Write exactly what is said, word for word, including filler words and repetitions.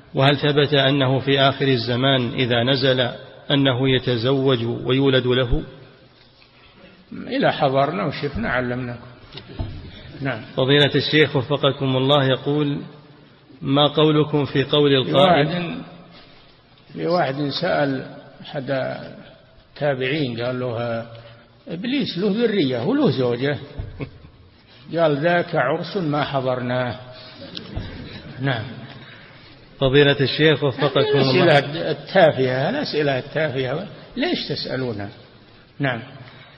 وهل ثبت أنه في آخر الزمان إذا نزل أنه يتزوج ويولد له؟ إلى حضرنا وشفنا علمناكم. نعم. فضيلة الشيخ وفقكم الله يقول: ما قولكم في قول القائل؟ في واحد سأل أحد تابعين قال له: إبليس له ذرية وله زوجة. قال: ذاك عرس ما حضرناه. نعم. فضيلة الشيخ وفقكم الله. الأسئلة التافهة الأسئلة التافهة ليش تسألونها؟ نعم.